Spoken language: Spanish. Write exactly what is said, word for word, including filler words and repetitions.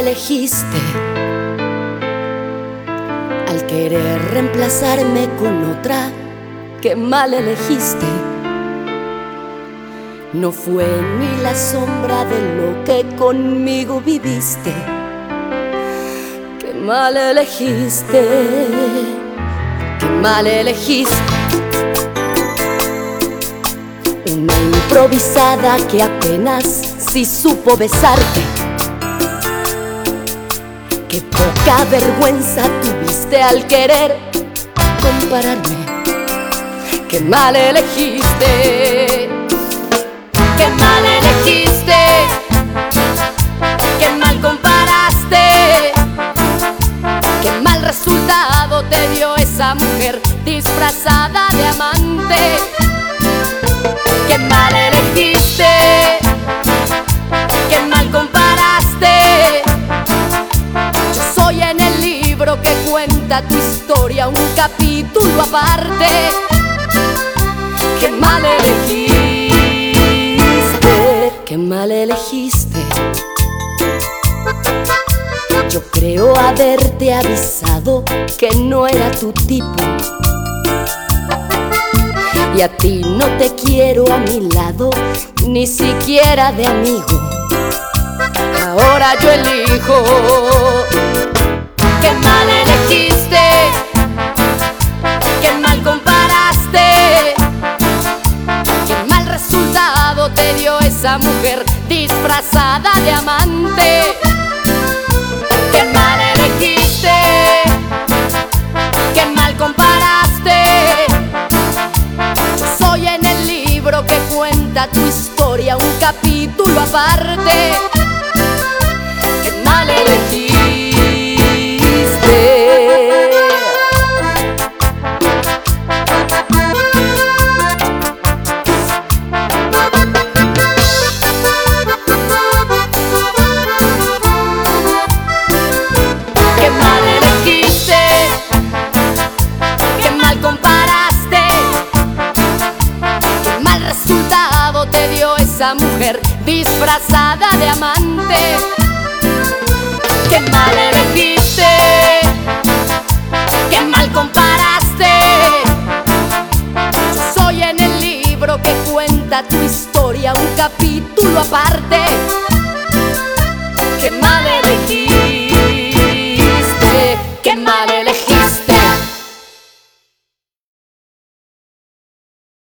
elegiste al querer reemplazarme con otra. Qué mal elegiste. No fue ni la sombra de lo que conmigo viviste. Qué mal elegiste. Qué mal elegiste. Una improvisada que apenas sí supo besarte. Qué poca vergüenza tuviste al querer compararme. Qué mal elegiste. Qué mal elegiste. Qué mal comparaste. Qué mal resultado te dio esa mujer disfrazada de amante. Qué mal elegiste. Qué mal comparaste. Yo soy en el libro que cuenta tu historia, un capítulo aparte. Qué mal elegiste. Qué mal elegiste. Yo creo haberte avisado que no era tu tipo. Y a ti no te quiero a mi lado, ni siquiera de amigo. Ahora yo elijo. Qué mal elegiste. Qué mal comparaste. Qué mal resultado te dio esa mujer disfrazada de amante. Qué mal elegiste. Qué mal comparaste. Yo soy en el libro que cuenta tu historia, un capítulo aparte. Qué mal elegiste. Qué mal elegiste. Qué mal comparaste. Qué mal resultado te dio esa mujer disfrazada de amante. Qué mal elegiste. Qué mal comparaste. Yo soy en el libro que cuenta tu historia, un capítulo aparte. Qué mal elegiste. Qué mal elegiste.